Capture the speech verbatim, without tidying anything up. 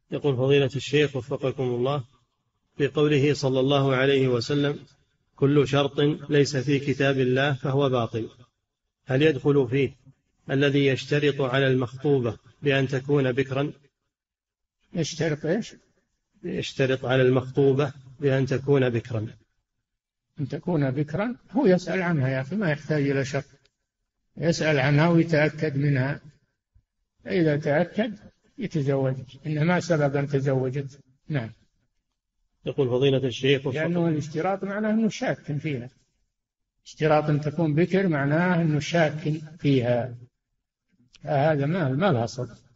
يقول فضيلة الشيخ وفقكم الله، في قوله صلى الله عليه وسلم: كل شرط ليس في كتاب الله فهو باطل، هل يدخل فيه الذي يشترط على المخطوبة بأن تكون بكرا؟ يشترط إيش؟ يشترط على المخطوبة بأن تكون بكرا. أن تكون بكرا، هو يسأل عنها يا أخي، ما يحتاج إلى شرط، يسأل عنها ويتأكد منها، إذا تأكد يتزوج، إنما سبب أن تزوجت. نعم. يقول فضيلة الشيخ لأنه الاشتراط معناه أنه شاك فيها، اشتراط أن تكون بكر معناه أنه شاك فيها، هذا ما ما لها صدق.